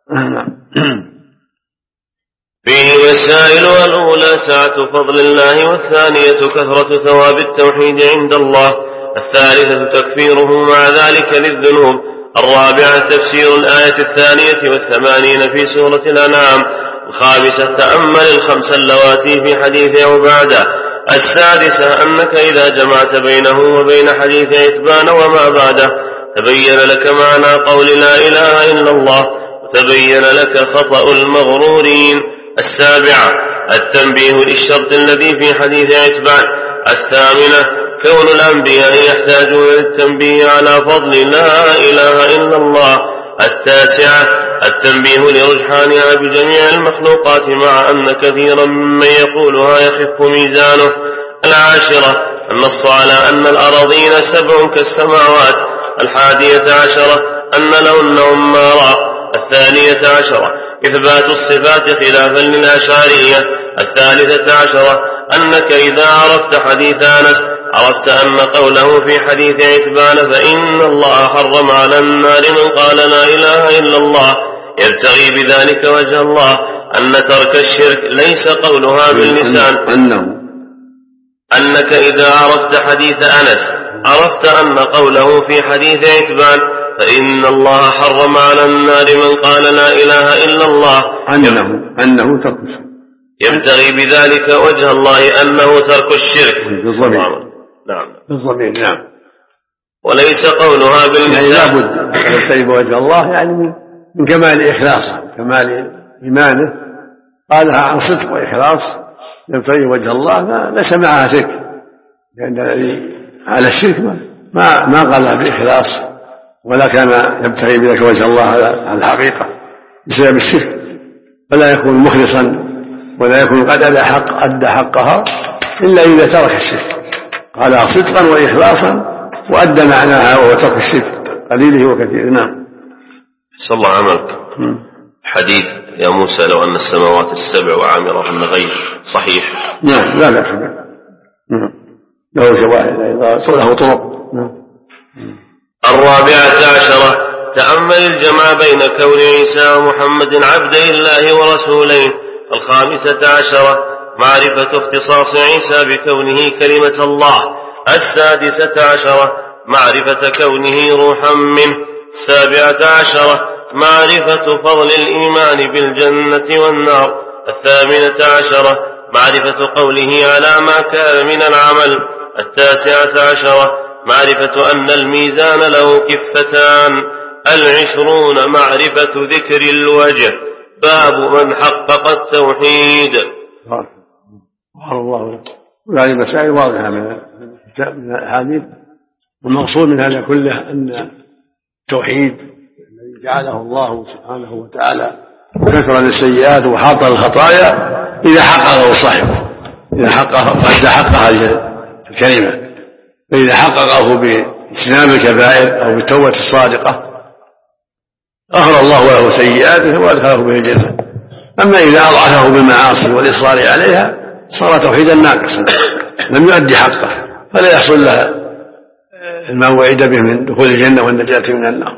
فيه مسائل: الأولى سعة فضل الله، والثانية كثرة ثواب التوحيد عند الله، الثالثة تكفيره مع ذلك للذنوب، الرابعة تفسير الآية 82 في سورة الأنعام، الخامسة تأمل الخمس اللواتي في حديث عبادة، السادسة أنك إذا جمعت بينه وبين حديث عتبان وما بعده تبين لك معنى قول لا إله إلا الله، وتبين لك خطأ المغرورين، السابعة التنبيه للشرط الذي في حديث عتبان، الثامنة كون الأنبياء يحتاجون للتنبيه على فضل لا إله إلا الله، التاسعة التنبيه لرجحانها بجميع المخلوقات، مع أن كثيرا ممن يقولها يخف ميزانه، العاشرة النص على أن الأراضين 7 كالسماوات، 11 أن لهن عمارا، 12 إثبات الصفات خلافا للأشعرية، 13 أنك إذا عرفت حديث أنس عرفت أن قوله في حديث عتبان: فإن الله حرم على النار من قال لا إله إلا الله يبتغي بذلك وجه الله، أن ترك الشرك ليس قولها باللسان، أنك إذا عرفت حديث أنس عرفت أن قوله في حديث عتبان: فإن الله حرم على النار من قال لا إله إلا الله أنه ترك الشرك يبتغي بذلك وجه الله، أنه ترك الشرك بالضمير. نعم. وليس قولها باللسان، يعني لا بد يبتغي بوجه الله، يعني من كمال إخلاصه، كمال إيمانه، قالها عن صدق وإخلاص يبتغي وجه الله، ليس معها شرك، لأن الذي على الشرك ما قالها بإخلاص ولا كان يبتغي بذلك وجه الله على الحقيقة بسبب الشرك، فلا يكون مخلصا ولا يكون قد أدى حقها إلا إذا ترك الشرك، قالها صدقا وإخلاصا وأدى معناها وهو ترك الشرك قليله وكثيره. نعم. صلى الله عملك. حديث يا موسى لو أن السماوات 7 وعامرهن غير صحيح. نعم لا بأس به، له شواهد له طرق. 14 تأمل الجمع بين كون عيسى ومحمد عبدي الله ورسولين. 15 معرفة اختصاص عيسى بكونه كلمة الله. 16 معرفة كونه روحا منه. 17 معرفة فضل الإيمان بالجنة والنار. 18 معرفة قوله على ما كان من العمل. 19 معرفة أن الميزان له كفتان. 20 معرفة ذكر الوجه. باب من حقق التوحيد. غفر الله له. وهذه المسائل واضحة من الأحاديث. والمقصود من هذا كله أن التوحيد الذي جعله الله سبحانه وتعالى كثرا للسيئات وحاطا الخطايا إذا حققه صاحبه، إذا حقق هذه الكلمة، فإذا حققه باجتناب الكبائر أو بالتوبة الصادقة أغفر الله له سيئاته وأدخله به الجنة. أما إذا أضعفه بالمعاصي والإصرار عليها صار توحيدا ناقصا لم يؤدي حقه، فلا يحصل لها ما وعد به من دخول الجنة والنجاة من النار.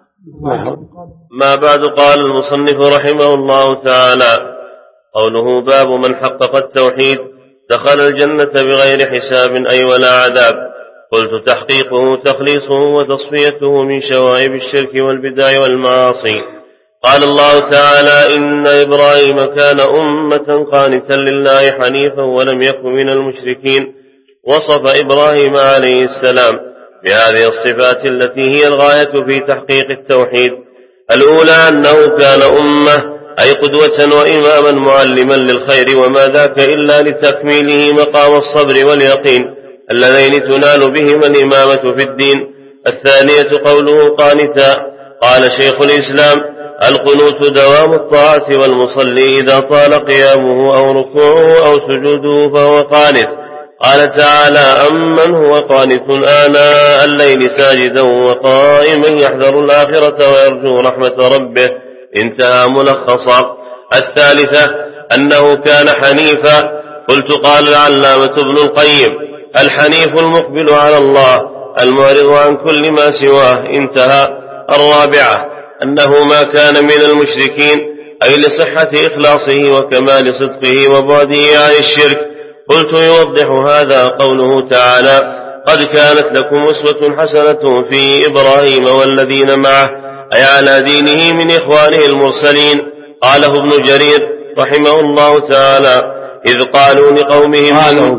ما بعد. قال المصنف رحمه الله تعالى: قوله باب من حقق التوحيد دخل الجنة بغير حساب أي ولا عذاب. قلت: تحقيقه تخليصه وتصفيته من شوائب الشرك والبدع والمعاصي. قال الله تعالى: إن إبراهيم كان أمة قانتا لله حنيفا ولم يكن من المشركين. وصف إبراهيم عليه السلام بهذه الصفات التي هي الغاية في تحقيق التوحيد. الأولى أنه كان أمة أي قدوة وإماما معلما للخير، وما ذاك إلا لتكميله مقام الصبر واليقين اللذين تنال بهما الإمامة في الدين. الثانية قوله قانتا. قال شيخ الإسلام: القنوت دوام الطاعة، والمصلي إذا طال قيامه أو ركوعه أو سجوده فهو قانت. قال تعالى: أمن هو قانت آناء الليل ساجدا وقائما يحذر الآخرة ويرجو رحمة ربه. انتهى ملخصا. الثالثة أنه كان حنيفا. قلت: قال العلامة ابن القيم: الحنيف المقبل على الله المعرض عن كل ما سواه. انتهى. الرابعة أنه ما كان من المشركين أي لصحة إخلاصه وكمال صدقه وبعده عن الشرك. قلت: يوضح هذا قوله تعالى: قد كانت لكم أسوة حسنة في إبراهيم والذين معه، أي على دينه من إخوانه المرسلين. قاله ابن جرير رحمه الله تعالى: إذ قالوا لقومهم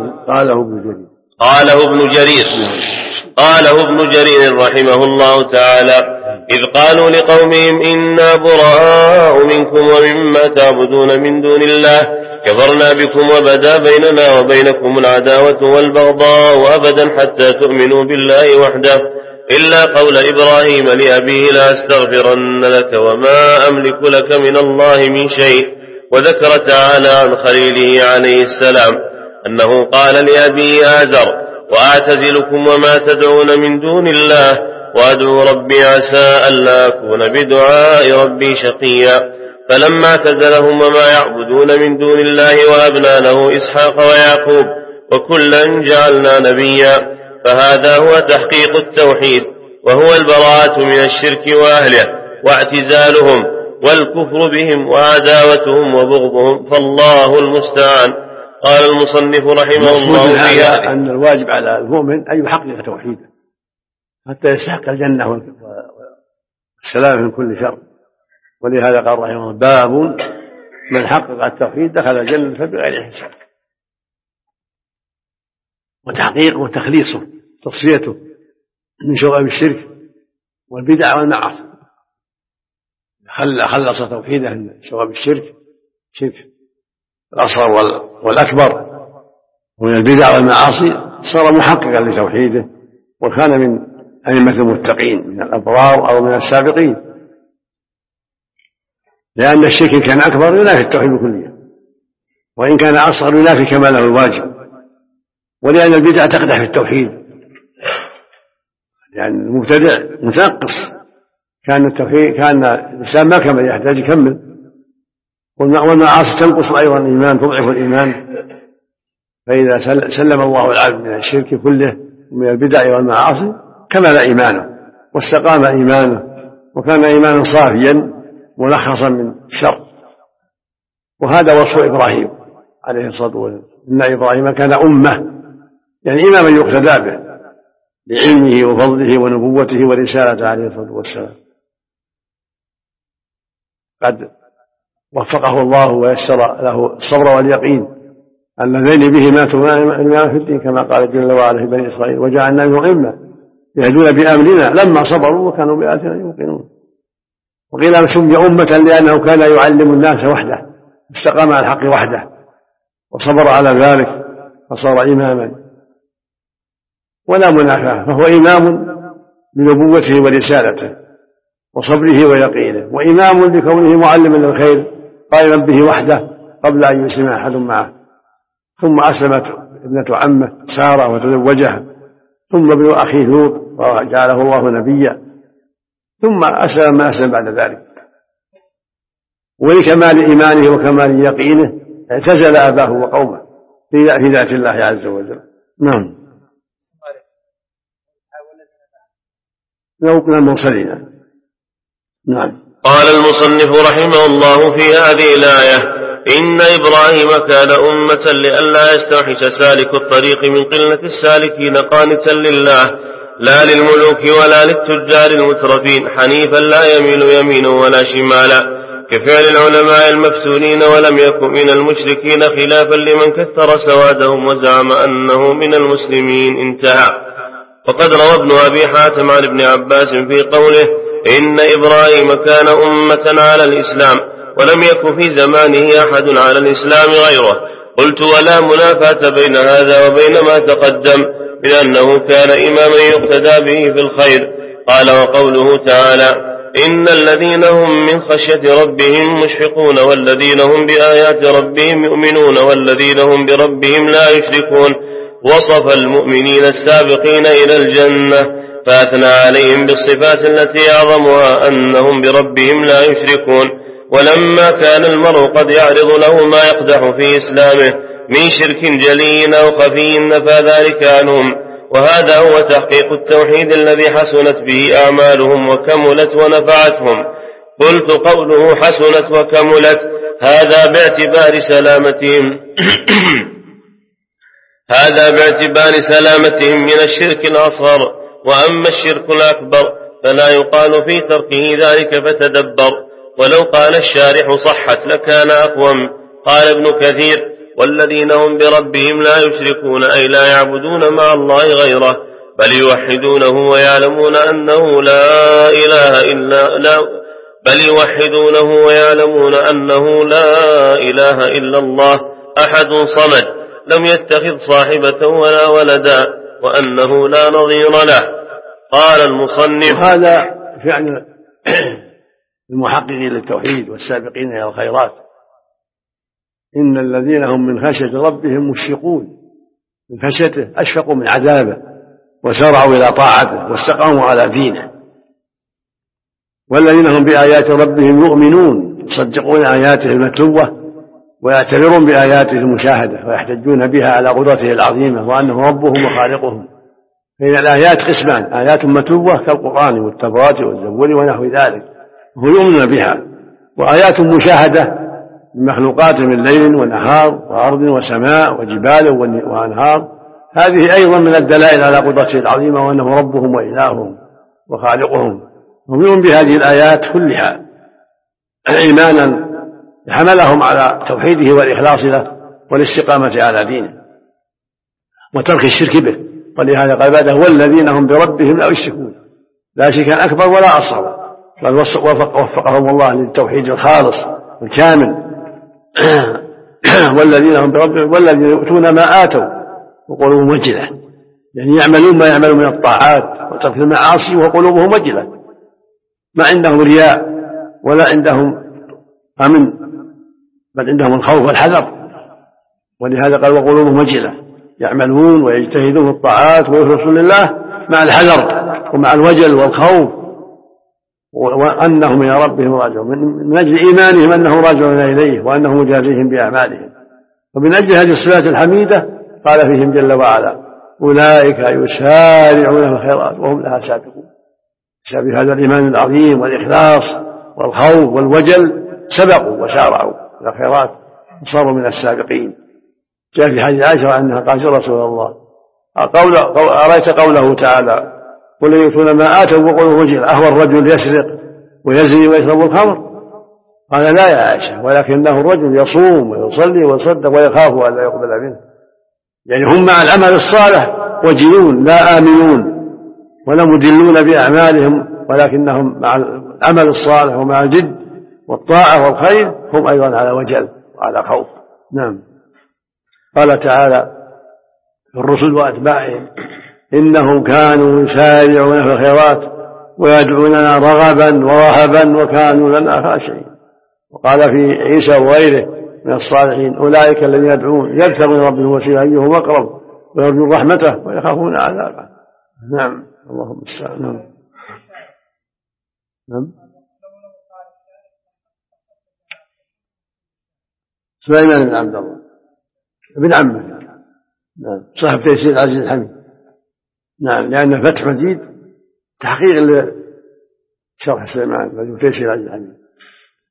قاله ابن جرير رحمه الله تعالى: إذ قالوا لقومهم إنا براء منكم ومما تعبدون من دون الله كفرنا بكم وبدا بيننا وبينكم العداوة والبغضاء أبدا حتى تؤمنوا بالله وحده إلا قول إبراهيم لأبيه لأستغفرن لك وما أملك لك من الله من شيء. وذكر تعالى عن خليله عليه السلام أنه قال لأبيه آزر: وأعتزلكم وما تدعون من دون الله وأدعو ربي عسى ألا أكون بدعاء ربي شقيا. فلما اعتزلهم وما يعبدون من دون الله وهبنا له إسحاق ويعقوب وكلا جعلنا نبيا. فهذا هو تحقيق التوحيد، وهو البراءة من الشرك وأهله واعتزالهم والكفر بهم وعداوتهم وبغضهم، فالله المستعان. قال المصنف رحمه الله فيها أن الواجب على المؤمن أن يحقق توحيده حتى يستحق الجنة والسلام من كل شر. ولهذا قال رحمه الله: باب من حقق التوحيد دخل الجنة بغير حساب. وتحقيقه وتخليصه تصفيته من شوائب الشرك والبدع والمعاصي. خلص توحيده من شوائب الشرك، شرك الأصغر والأكبر، ومن البدع والمعاصي صار محققا لتوحيده وكان من أئمة المتقين من الأبرار أو من السابقين، لأن الشرك كان أكبر ينافي التوحيد بكلية، وإن كان أصغر ينافي كماله الواجب، ولأن البدع تقدح في التوحيد، يعني المبتدع متنقص. كان التوحيد كان الإنسان ما كمل يحتاج يكمل، والمعاصي تنقص أيضا الإيمان، تضعف الإيمان. فإذا سلم الله العبد من الشرك كله ومن البدع والمعاصي كمل إيمانه واستقام إيمانه وكان إيمانا صافيا ملخصا من الشر. وهذا وصف إبراهيم عليه الصلاة والسلام: إن إبراهيم كان أمة، يعني إماما يقتدى به بعلمه وفضله ونبوته ورسالته عليه الصلاة والسلام. قد وفقه الله ويسر له الصبر واليقين اللذين بهما تؤمنون في الدين، كما قال جل وعلا في بني إسرائيل: وجعلنا منهم أئمة يهدون بأمرنا لما صبروا وكانوا بآياتنا يوقنون. وقيل سمي أمة لأنه كان يعلم الناس وحده، استقام على الحق وحده، وصبر على ذلك فصار إماما ولا منافاة، فهو إمام بنبوته ورسالته وصبره ويقينه، وإمام بكونه معلما للخير قائما به وحده قبل أن يسلم أحد معه. ثم أسلمت ابنة عمه سارة وتزوجها، ثم ابن أخيه لوط وجعله الله نبيا، ثم أسلم ما أسلم بعد ذلك. ولكمال إيمانه وكمال يقينه اعتزل أباه وقومه في ذات الله عز وجل. نعم. لو كنا مرسلين. نعم. قال المصنف رحمه الله في هذه الآية: إن إبراهيم كان أمة لئلا يستوحش سالك الطريق من قلة السالكين قانتا لله لا للملوك ولا للتجار المترفين حنيفا لا يميل يمينا ولا شمالا كفعل العلماء المفتونين ولم يكن من المشركين خلافا لمن كثر سوادهم وزعم أنه من المسلمين. انتهى. وقد روى ابن أبي حاتم عن ابن عباس في قوله: إن إبراهيم كان أمة على الإسلام ولم يكن في زمانه أحد على الإسلام غيره. قلت: ولا منافاة بين هذا وبين ما تقدم من أنه كان إماما يقتدى به في الخير. قال: وقوله تعالى: إن الذين هم من خشية ربهم مشفقون والذين هم بآيات ربهم يؤمنون والذين هم بربهم لا يشركون. وصف المؤمنين السابقين إلى الجنة فأثنى عليهم بالصفات التي أعظمها أنهم بربهم لا يشركون. ولما كان المرء قد يعرض له ما يقدح في إسلامه من شرك جلي أو خفي نفى ذلك عنهم، وهذا هو تحقيق التوحيد الذي حسنت به أعمالهم وكملت ونفعتهم. قلت: قوله حسنت وكملت هذا باعتبار سلامتهم من الشرك الأصغر، وأما الشرك الأكبر فلا يقال في تركه ذلك فتدبر. ولو قال الشارح صحت لكان أقوم. قال ابن كثير: والذين هم بربهم لا يشركون أي لا يعبدون مع الله غيره بل يوحدونه ويعلمون أنه لا إله إلا الله أحد صمد لم يتخذ صاحبة ولا ولدا وأنه لا نظير له. قال المصنف: هذا فعل المحققين للتوحيد والسابقين إلى الخيرات. إن الذين هم من خشية ربهم مشفقون، من خشيته أشفقوا من عذابه وسارعوا إلى طاعته واستقاموا على دينه. والذين هم بآيات ربهم يؤمنون، يصدقون آياته المتلوة ويعتبرون بآياته المشاهدة ويحتجون بها على قدرته العظيمة وأنه ربهم وخالقهم. فإن الآيات قسمان: آيات متلوة كالقرآن والتوراة والزبور ونحو ذلك هو يؤمن بها، وآيات مشاهدة من مخلوقات من ليل ونهار وأرض وسماء وجبال وأنهار، هذه أيضا من الدلائل على قدرته العظيمة وأنه ربهم وإلههم وخالقهم. هم يؤمن بهذه الآيات كلها إيمانا حملهم على توحيده والإخلاص له والاستقامة على دينه وترك الشرك به. ولهذا قال بعده: والذين هم بربهم لا يشركون، لا شركا أكبر ولا أصغر. قال: وفقهم الله للتوحيد الخالص الكامل. والذين هم بربهم والذين يؤتون ما آتوا وقلوبهم وجلة، يعني يعملون ما يعملون من الطاعات وترك المعاصي وقلوبهم وجلة، ما عندهم رياء ولا عندهم أمن، بل عندهم الخوف والحذر. ولهذا قال: وقلوبهم وجلة، يعملون ويجتهدون في الطاعات ويخلصون لله مع الحذر ومع الوجل والخوف وأنهم إلى ربهم راجعون، من أجل إيمانهم أنه راجعون إليه وأنه مجازيهم بأعمالهم. ومن أجل هذه الصفات الحميدة قال فيهم جل وعلا: أولئك يسارعون في الخيرات وهم لها سابقون. بسبب هذا الإيمان العظيم والإخلاص والخوف والوجل سبقوا وسارعوا إلى الخيرات وصاروا من السابقين. جاء في حديث عائشة أنها قالت: يا رسول الله، أرأيت قوله تعالى: قل يؤتون ما آتوا وقلوبهم وجلة، أهو الرجل يسرق ويزني ويشرب الخمر؟ قال: لا يا عائشة، ولكنه الرجل يصوم ويصلي ويصدق ويخاف أن لا يقبل منه. يعني هم مع العمل الصالح وجلون لا آمنون ولا مدلون بأعمالهم، ولكنهم مع العمل الصالح ومع الجد والطاعة والخير هم أيضا على وجل وعلى خوف. نعم. قال تعالى في الرسل وأتباعهم إنهم كانوا يسارعون في الخيرات ويدعوننا رغبا ورهبا وكانوا لنا خاشعين. وقال في عيسى وغيره من الصالحين أولئك الذين يدعون يبتغون ربهم وسيلة أيهم أقرب ويرجون رحمته ويخافون عذابه. نعم اللهم المستعان. نعم سليمان بن عبد الله ابن عمه. نعم صاحب تيسير العزيز الحميد. نعم لأن فتح مجيد تحقيق لشرح سليمان تيسير العزيز الحميد.